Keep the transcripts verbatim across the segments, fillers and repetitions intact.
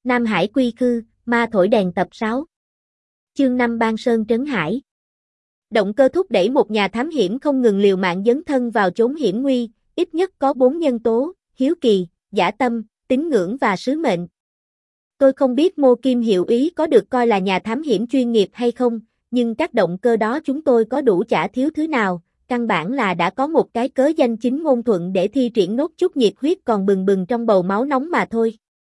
Nam Hải quy khư, ma thổi đèn tập sáu. Chương năm Ban Sơn trấn hải. Động cơ thúc đẩy một nhà thám hiểm không ngừng liều mạng dấn thân vào chốn hiểm nguy, ít nhất có bốn nhân tố: hiếu kỳ, dã tâm, tín ngưỡng và sứ mệnh. Tôi không biết Mô Kim hiệu úy có được coi là nhà thám hiểm chuyên nghiệp hay không, nhưng các động cơ đó chúng tôi có đủ chả thiếu thứ nào, căn bản là đã có một cái cớ danh chính ngôn thuận để thi triển nốt chút nhiệt huyết còn bừng bừng trong bầu máu nóng mà thôi.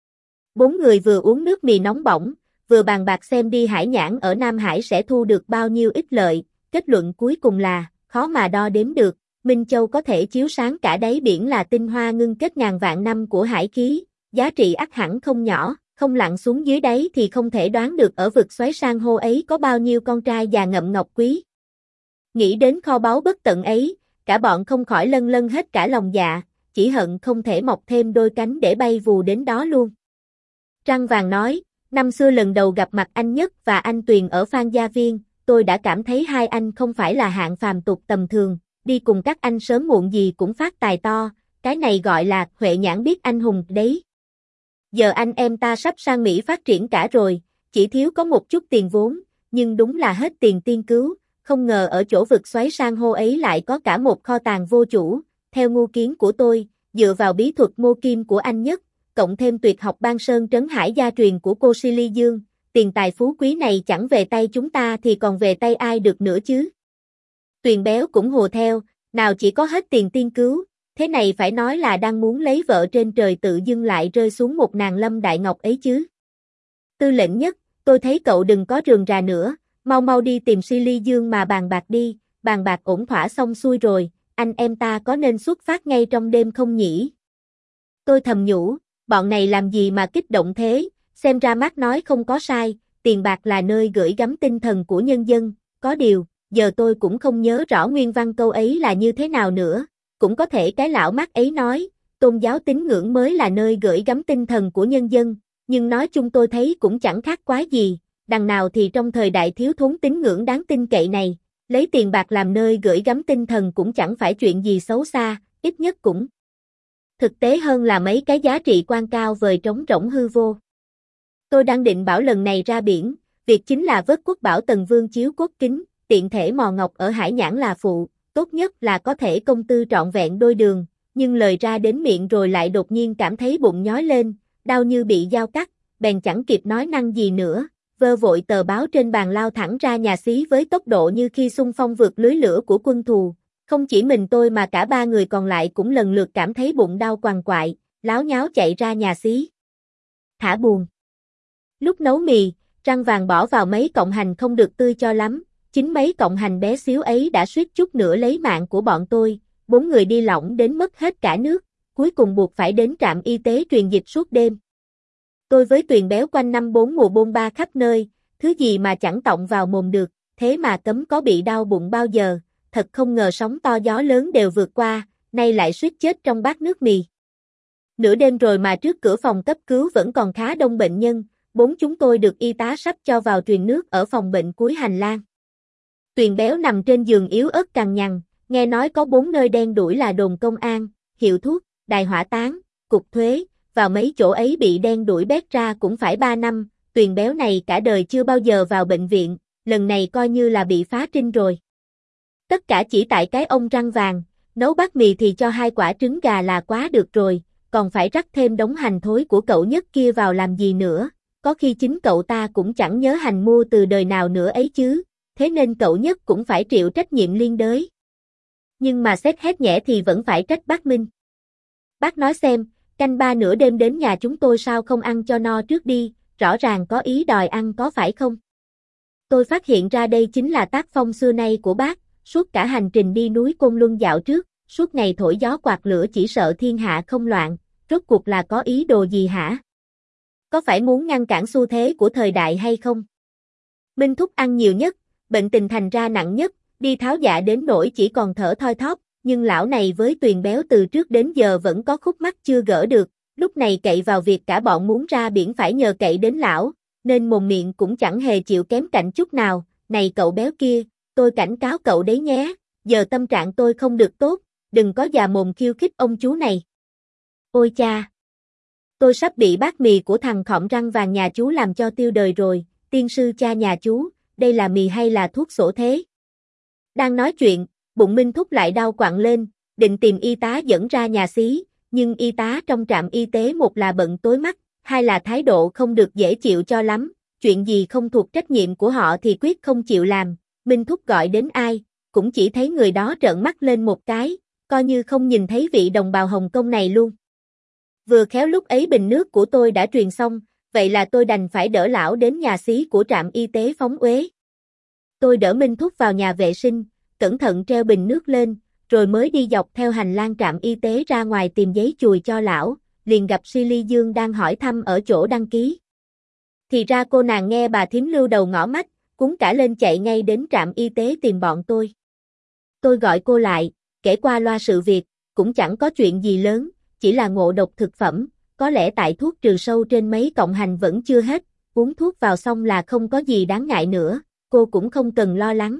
Bốn người vừa uống nước mì nóng bỏng, vừa bàn bạc xem đi hải nhãn ở Nam Hải sẽ thu được bao nhiêu ích lợi, kết luận cuối cùng là, khó mà đo đếm được, Minh Châu có thể chiếu sáng cả đáy biển là tinh hoa ngưng kết ngàn vạn năm của hải khí, giá trị ắt hẳn không nhỏ, không lặn xuống dưới đáy thì không thể đoán được ở vực xoáy san hô ấy có bao nhiêu con trai già ngậm ngọc quý. Nghĩ đến kho báu bất tận ấy, cả bọn không khỏi lân lân hết cả lòng dạ, chỉ hận không thể mọc thêm đôi cánh để bay vù đến đó luôn. Trăng Vàng nói, năm xưa lần đầu gặp mặt anh Nhất và anh Tuyền ở Phan Gia Viên, tôi đã cảm thấy hai anh không phải là hạng phàm tục tầm thường, đi cùng các anh sớm muộn gì cũng phát tài to, cái này gọi là huệ nhãn biết anh hùng đấy. Giờ anh em ta sắp sang Mỹ phát triển cả rồi, chỉ thiếu có một chút tiền vốn, nhưng đúng là hết tiền tiên cứu, không ngờ ở chỗ vực xoáy san hô ấy lại có cả một kho tàng vô chủ, theo ngu kiến của tôi, dựa vào bí thuật Mô Kim của anh Nhất, cộng thêm tuyệt học Ban Sơn trấn hải gia truyền của cô Si Ly Dương, tiền tài phú quý này chẳng về tay chúng ta thì còn về tay ai được nữa chứ. Tuyền Béo cũng hùa theo, nào chỉ có hết tiền tiên cứu, thế này phải nói là đang muốn lấy vợ trên trời tự dưng lại rơi xuống một nàng Lâm Đại Ngọc ấy chứ. Tư lệnh Nhất, tôi thấy cậu đừng có rườm rà nữa, mau mau đi tìm Si Ly Dương mà bàn bạc đi, bàn bạc ổn thỏa xong xuôi rồi, anh em ta có nên xuất phát ngay trong đêm không nhỉ? Tôi thầm nhủ, bọn này làm gì mà kích động thế, xem ra Mark nói không có sai, tiền bạc là nơi gửi gắm tinh thần của nhân dân, có điều, giờ tôi cũng không nhớ rõ nguyên văn câu ấy là như thế nào nữa, cũng có thể cái lão Mark ấy nói, tôn giáo tín ngưỡng mới là nơi gửi gắm tinh thần của nhân dân, nhưng nói chung tôi thấy cũng chẳng khác quá gì, đằng nào thì trong thời đại thiếu thốn tín ngưỡng đáng tin cậy này, lấy tiền bạc làm nơi gửi gắm tinh thần cũng chẳng phải chuyện gì xấu xa, ít nhất cũng thực tế hơn là mấy cái giá trị quan cao vời trống rỗng hư vô. Tôi đang định bảo lần này ra biển, việc chính là vớt quốc bảo Tần Vương chiếu cốt kính, tiện thể mò ngọc ở hải nhãn là phụ, tốt nhất là có thể công tư trọn vẹn đôi đường, nhưng lời ra đến miệng rồi lại đột nhiên cảm thấy bụng nhói lên, đau như bị dao cắt, bèn chẳng kịp nói năng gì nữa, vơ vội tờ báo trên bàn lao thẳng ra nhà xí với tốc độ như khi xung phong vượt lưới lửa của quân thù. Không chỉ mình tôi mà cả ba người còn lại cũng lần lượt cảm thấy bụng đau quằn quại, láo nháo chạy ra nhà xí. Thả buồn. Lúc nấu mì, Trăng Vàng bỏ vào mấy cọng hành không được tươi cho lắm, chính mấy cọng hành bé xíu ấy đã suýt chút nữa lấy mạng của bọn tôi, bốn người đi lỏng đến mất hết cả nước, cuối cùng buộc phải đến trạm y tế truyền dịch suốt đêm. Tôi với Tuyền Béo quanh năm bốn mùa bôn ba khắp nơi, thứ gì mà chẳng tọng vào mồm được, thế mà cấm có bị đau bụng bao giờ. Thật không ngờ sóng to gió lớn đều vượt qua, nay lại suýt chết trong bát nước mì. Nửa đêm rồi mà trước cửa phòng cấp cứu vẫn còn khá đông bệnh nhân, bốn chúng tôi được y tá sắp cho vào truyền nước ở phòng bệnh cuối hành lang. Tuyền Béo nằm trên giường yếu ớt cằn nhằn, nghe nói có bốn nơi đen đủi là đồn công an, hiệu thuốc, đài hỏa táng, cục thuế, vào mấy chỗ ấy bị đen đuổi bét ra cũng phải ba năm, Tuyền Béo này cả đời chưa bao giờ vào bệnh viện, lần này coi như là bị phá trinh rồi. Tất cả chỉ tại cái ông Trăng Vàng, nấu bát mì thì cho hai quả trứng gà là quá được rồi, còn phải rắc thêm đống hành thối của cậu Nhất kia vào làm gì nữa, có khi chính cậu ta cũng chẳng nhớ hành mua từ đời nào nữa ấy chứ, thế nên cậu Nhất cũng phải chịu trách nhiệm liên đới. Nhưng mà xét hết nhẽ thì vẫn phải trách bác Minh. Bác nói xem, canh ba nửa đêm đến nhà chúng tôi sao không ăn cho no trước đi, rõ ràng có ý đòi ăn có phải không? Tôi phát hiện ra đây chính là tác phong xưa nay của bác. Suốt cả hành trình đi núi Côn Luân dạo trước, suốt ngày thổi gió quạt lửa chỉ sợ thiên hạ không loạn, rốt cuộc là có ý đồ gì hả? Có phải muốn ngăn cản xu thế của thời đại hay không? Minh Thúc ăn nhiều nhất, bệnh tình thành ra nặng nhất, đi tháo dạ đến nỗi chỉ còn thở thoi thóp, nhưng lão này với Tuyền Béo từ trước đến giờ vẫn có khúc mắc chưa gỡ được, lúc này cậy vào việc cả bọn muốn ra biển phải nhờ cậy đến lão, nên mồm miệng cũng chẳng hề chịu kém cạnh chút nào, này cậu Béo kia. Tôi cảnh cáo cậu đấy nhé, giờ tâm trạng tôi không được tốt, đừng có già mồm khiêu khích ông chú này. Ôi cha! tôi sắp bị bát mì của thằng khọm răng vàng nhà chú làm cho tiêu đời rồi, tiên sư cha nhà chú, đây là mì hay là thuốc sổ thế? Đang nói chuyện, bụng Minh Thúc lại đau quặn lên, định tìm y tá dẫn ra nhà xí, nhưng y tá trong trạm y tế một là bận tối mắt, hai là thái độ không được dễ chịu cho lắm, chuyện gì không thuộc trách nhiệm của họ thì quyết không chịu làm, Minh Thúc gọi đến ai, cũng chỉ thấy người đó trợn mắt lên một cái, coi như không nhìn thấy vị đồng bào Hồng Kông này luôn. Vừa khéo lúc ấy bình nước của tôi đã truyền xong, vậy là tôi đành phải đỡ lão đến nhà xí của trạm y tế phóng uế. Tôi đỡ Minh Thúc vào nhà vệ sinh, cẩn thận treo bình nước lên, rồi mới đi dọc theo hành lang trạm y tế ra ngoài tìm giấy chùi cho lão, liền gặp Silly Dương đang hỏi thăm ở chỗ đăng ký. Thì ra cô nàng nghe bà thím lưu đầu ngõ mắt, cuốn cả lên chạy ngay đến trạm y tế tìm bọn tôi. Tôi gọi cô lại, kể qua loa sự việc, cũng chẳng có chuyện gì lớn, chỉ là ngộ độc thực phẩm, có lẽ tại thuốc trừ sâu trên mấy cộng hành vẫn chưa hết, uống thuốc vào xong là không có gì đáng ngại nữa, cô cũng không cần lo lắng.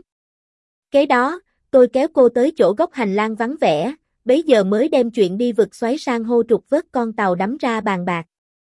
Kế đó, tôi kéo cô tới chỗ góc hành lang vắng vẻ, bấy giờ mới đem chuyện đi vực xoáy san hô trục vớt con tàu đắm ra bàn bạc.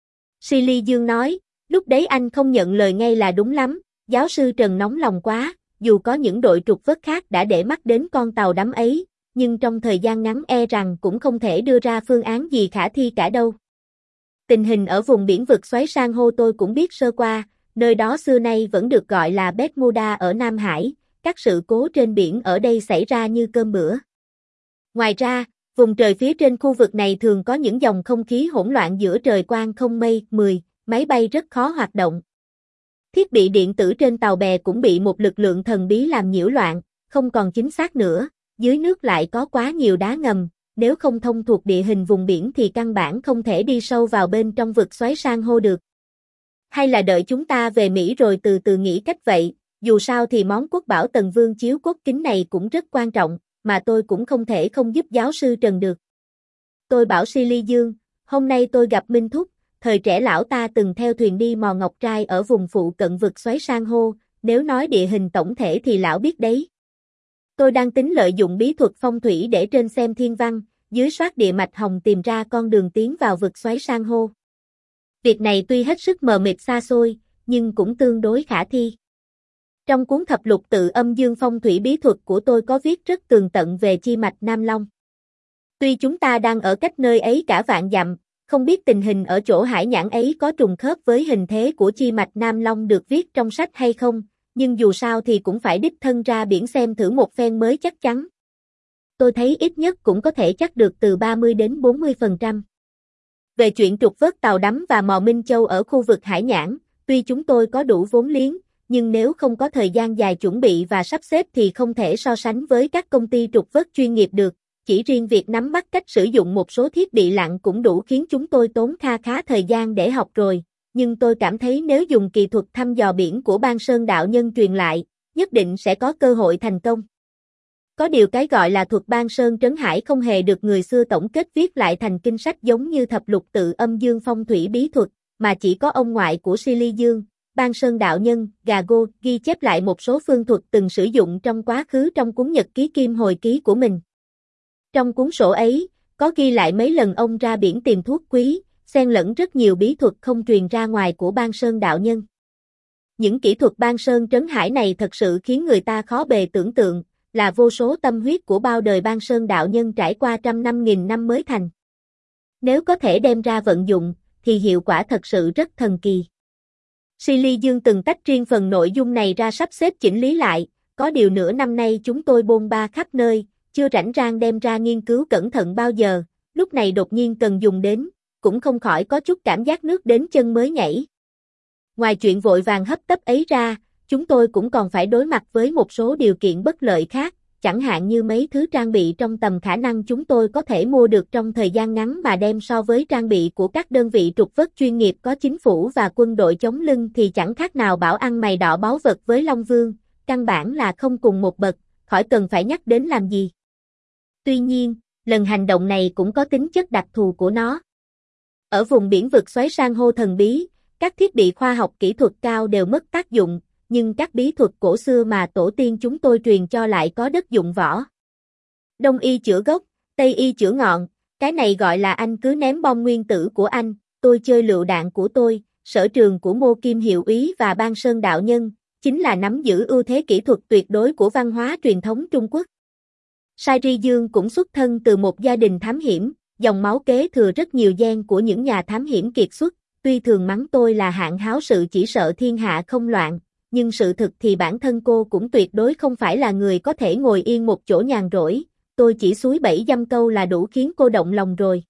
Silly Dương nói, lúc đấy anh không nhận lời ngay là đúng lắm, giáo sư Trần nóng lòng quá, dù có những đội trục vớt khác đã để mắt đến con tàu đắm ấy, nhưng trong thời gian ngắn e rằng cũng không thể đưa ra phương án gì khả thi cả đâu. Tình hình ở vùng biển vực xoáy san hô tôi cũng biết sơ qua, nơi đó xưa nay vẫn được gọi là Bermuda ở Nam Hải, các sự cố trên biển ở đây xảy ra như cơm bữa. Ngoài ra, vùng trời phía trên khu vực này thường có những dòng không khí hỗn loạn giữa trời quang không mây, mười, máy bay rất khó hoạt động. Thiết bị điện tử trên tàu bè cũng bị một lực lượng thần bí làm nhiễu loạn, không còn chính xác nữa, dưới nước lại có quá nhiều đá ngầm, nếu không thông thuộc địa hình vùng biển thì căn bản không thể đi sâu vào bên trong vực xoáy san hô được. Hay là đợi chúng ta về Mỹ rồi từ từ nghĩ cách vậy, dù sao thì món quốc bảo Tần Vương chiếu cốt kính này cũng rất quan trọng, mà tôi cũng không thể không giúp giáo sư Trần được. Tôi bảo Silly Dương, hôm nay tôi gặp Minh Thúc, thời trẻ lão ta từng theo thuyền đi mò ngọc trai ở vùng phụ cận vực xoáy san hô, nếu nói địa hình tổng thể thì lão biết đấy. Tôi đang tính lợi dụng bí thuật phong thủy để trên xem thiên văn, dưới soát địa mạch hồng tìm ra con đường tiến vào vực xoáy san hô. Việc này tuy hết sức mờ mịt xa xôi, nhưng cũng tương đối khả thi. Trong cuốn thập lục tự âm dương phong thủy bí thuật của tôi có viết rất tường tận về chi mạch Nam Long. Tuy chúng ta đang ở cách nơi ấy cả vạn dặm, không biết tình hình ở chỗ hải nhãn ấy có trùng khớp với hình thế của chi mạch Nam Long được viết trong sách hay không, nhưng dù sao thì cũng phải đích thân ra biển xem thử một phen mới chắc chắn. Tôi thấy ít nhất cũng có thể chắc được từ ba mươi đến bốn mươi phần trăm. Về chuyện trục vớt tàu đắm và mò Minh Châu ở khu vực hải nhãn, tuy chúng tôi có đủ vốn liếng, nhưng nếu không có thời gian dài chuẩn bị và sắp xếp thì không thể so sánh với các công ty trục vớt chuyên nghiệp được, chỉ riêng việc nắm bắt cách sử dụng một số thiết bị lặn cũng đủ khiến chúng tôi tốn kha khá thời gian để học rồi, nhưng tôi cảm thấy nếu dùng kỳ thuật thăm dò biển của Ban Sơn đạo nhân truyền lại, nhất định sẽ có cơ hội thành công. Có điều cái gọi là thuật Ban Sơn trấn hải không hề được người xưa tổng kết viết lại thành kinh sách giống như thập lục tự âm dương phong thủy bí thuật, mà chỉ có ông ngoại của Silly Dương, Ban Sơn đạo nhân, Gago, ghi chép lại một số phương thuật từng sử dụng trong quá khứ trong cuốn nhật ký kim hồi ký của mình. Trong cuốn sổ ấy, có ghi lại mấy lần ông ra biển tìm thuốc quý, xen lẫn rất nhiều bí thuật không truyền ra ngoài của Ban Sơn đạo nhân. Những kỹ thuật Ban Sơn trấn hải này thật sự khiến người ta khó bề tưởng tượng, là vô số tâm huyết của bao đời Ban Sơn đạo nhân trải qua trăm năm nghìn năm mới thành. Nếu có thể đem ra vận dụng, thì hiệu quả thật sự rất thần kỳ. Silly Dương từng tách riêng phần nội dung này ra sắp xếp chỉnh lý lại, có điều nửa năm nay chúng tôi bôn ba khắp nơi, chưa rảnh rang đem ra nghiên cứu cẩn thận bao giờ, lúc này đột nhiên cần dùng đến, cũng không khỏi có chút cảm giác nước đến chân mới nhảy. Ngoài chuyện vội vàng hấp tấp ấy ra, chúng tôi cũng còn phải đối mặt với một số điều kiện bất lợi khác, chẳng hạn như mấy thứ trang bị trong tầm khả năng chúng tôi có thể mua được trong thời gian ngắn mà đem so với trang bị của các đơn vị trục vớt chuyên nghiệp có chính phủ và quân đội chống lưng thì chẳng khác nào bảo ăn mày đỏ báu vật với Long Vương, căn bản là không cùng một bậc, khỏi cần phải nhắc đến làm gì. Tuy nhiên, lần hành động này cũng có tính chất đặc thù của nó. Ở vùng biển vực xoáy san hô thần bí, các thiết bị khoa học kỹ thuật cao đều mất tác dụng, nhưng các bí thuật cổ xưa mà tổ tiên chúng tôi truyền cho lại có đất dụng võ. Đông y chữa gốc, Tây y chữa ngọn, cái này gọi là anh cứ ném bom nguyên tử của anh, tôi chơi lựu đạn của tôi, sở trường của Ngô Kim Hiệu úy và Ban Sơn đạo nhân, chính là nắm giữ ưu thế kỹ thuật tuyệt đối của văn hóa truyền thống Trung Quốc. Sai Ri Dương cũng xuất thân từ một gia đình thám hiểm, dòng máu kế thừa rất nhiều gen của những nhà thám hiểm kiệt xuất, tuy thường mắng tôi là hạng háo sự chỉ sợ thiên hạ không loạn, nhưng sự thực thì bản thân cô cũng tuyệt đối không phải là người có thể ngồi yên một chỗ nhàn rỗi, tôi chỉ suối bảy dăm câu là đủ khiến cô động lòng rồi.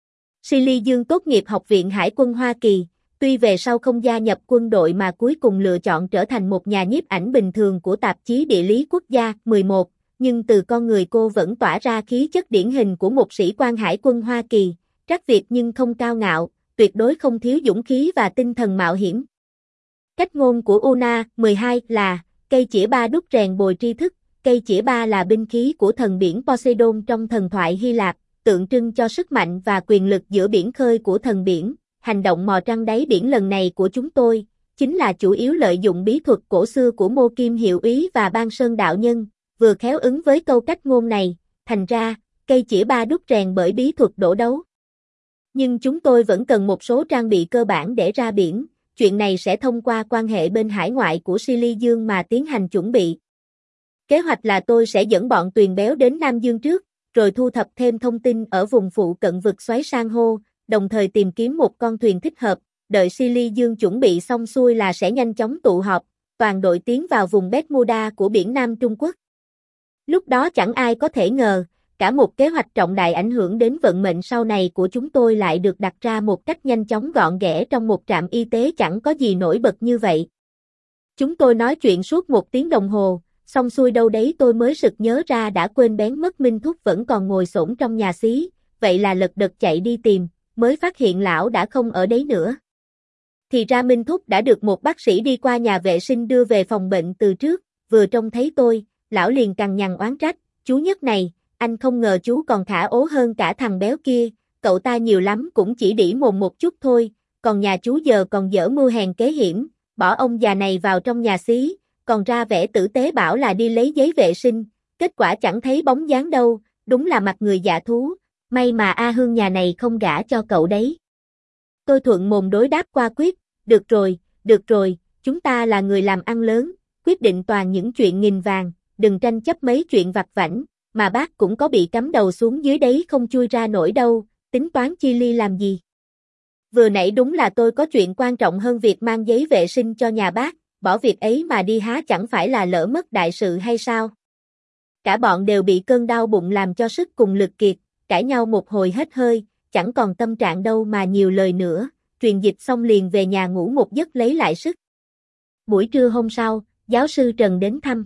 Silly Dương tốt nghiệp Học viện Hải quân Hoa Kỳ, tuy về sau không gia nhập quân đội mà cuối cùng lựa chọn trở thành một nhà nhiếp ảnh bình thường của tạp chí Địa lý Quốc gia mười một, nhưng từ con người cô vẫn tỏa ra khí chất điển hình của một sĩ quan hải quân Hoa Kỳ, trắc Việt nhưng không cao ngạo, tuyệt đối không thiếu dũng khí và tinh thần mạo hiểm. Cách ngôn của Una mười hai là, cây chĩa ba đúc rèn bồi tri thức, cây chĩa ba là binh khí của thần biển Poseidon trong thần thoại Hy Lạp, tượng trưng cho sức mạnh và quyền lực giữa biển khơi của thần biển. Hành động mò trăng đáy biển lần này của chúng tôi, chính là chủ yếu lợi dụng bí thuật cổ xưa của Ngô Kim Hiệu úy và Ban Sơn đạo nhân, vừa khéo ứng với câu cách ngôn này, thành ra, cây chĩa ba đúc rèn bởi bí thuật đổ đấu. Nhưng chúng tôi vẫn cần một số trang bị cơ bản để ra biển, chuyện này sẽ thông qua quan hệ bên hải ngoại của Silly Dương mà tiến hành chuẩn bị. Kế hoạch là tôi sẽ dẫn bọn Tuyền Béo đến Nam Dương trước, rồi thu thập thêm thông tin ở vùng phụ cận vực xoáy san hô, đồng thời tìm kiếm một con thuyền thích hợp, đợi Silly Dương chuẩn bị xong xuôi là sẽ nhanh chóng tụ họp, toàn đội tiến vào vùng Bermuda của biển Nam Trung Quốc. Lúc đó chẳng ai có thể ngờ, cả một kế hoạch trọng đại ảnh hưởng đến vận mệnh sau này của chúng tôi lại được đặt ra một cách nhanh chóng gọn ghẽ trong một trạm y tế chẳng có gì nổi bật như vậy. Chúng tôi nói chuyện suốt một tiếng đồng hồ, xong xuôi đâu đấy tôi mới sực nhớ ra đã quên bén mất Minh Thúc vẫn còn ngồi xổm trong nhà xí, vậy là lật đật chạy đi tìm, mới phát hiện lão đã không ở đấy nữa. Thì ra Minh Thúc đã được một bác sĩ đi qua nhà vệ sinh đưa về phòng bệnh từ trước, vừa trông thấy tôi, lão liền cằn nhằn oán trách, chú Nhất này, anh không ngờ chú còn khả ố hơn cả thằng béo kia, cậu ta nhiều lắm cũng chỉ đĩ mồm một chút thôi, còn nhà chú giờ còn dở mưu hèn kế hiểm, bỏ ông già này vào trong nhà xí, còn ra vẻ tử tế bảo là đi lấy giấy vệ sinh, kết quả chẳng thấy bóng dáng đâu, đúng là mặt người dạ thú, may mà A Hương nhà này không gả cho cậu đấy. Tôi thuận mồm đối đáp qua quyết, được rồi, được rồi, chúng ta là người làm ăn lớn, quyết định toàn những chuyện nghìn vàng, đừng tranh chấp mấy chuyện vặt vãnh, mà bác cũng có bị cắm đầu xuống dưới đấy không chui ra nổi đâu, tính toán chi ly làm gì. Vừa nãy đúng là tôi có chuyện quan trọng hơn việc mang giấy vệ sinh cho nhà bác, bỏ việc ấy mà đi há chẳng phải là lỡ mất đại sự hay sao. Cả bọn đều bị cơn đau bụng làm cho sức cùng lực kiệt, cãi nhau một hồi hết hơi, chẳng còn tâm trạng đâu mà nhiều lời nữa, truyền dịch xong liền về nhà ngủ một giấc lấy lại sức. Buổi trưa hôm sau, giáo sư Trần đến thăm.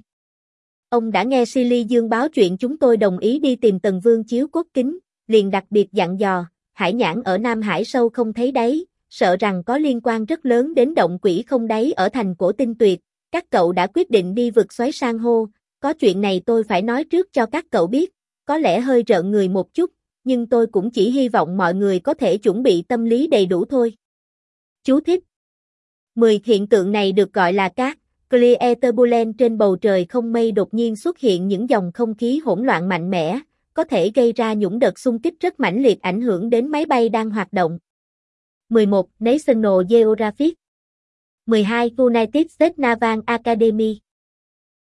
Ông đã nghe Silly Dương báo chuyện chúng tôi đồng ý đi tìm Tần Vương chiếu cốt kính, liền đặc biệt dặn dò, hải nhãn ở Nam Hải sâu không thấy đáy, sợ rằng có liên quan rất lớn đến động quỷ không đáy ở thành Cổ Tinh Tuyệt, các cậu đã quyết định đi vực xoáy san hô, có chuyện này tôi phải nói trước cho các cậu biết, có lẽ hơi rợn người một chút, nhưng tôi cũng chỉ hy vọng mọi người có thể chuẩn bị tâm lý đầy đủ thôi. Chú thích. mười hiện tượng này được gọi là các Clear Turbulence trên bầu trời không mây đột nhiên xuất hiện những dòng không khí hỗn loạn mạnh mẽ, có thể gây ra những đợt xung kích rất mãnh liệt ảnh hưởng đến máy bay đang hoạt động. mười một. National Geographic mười hai. United States Naval Academy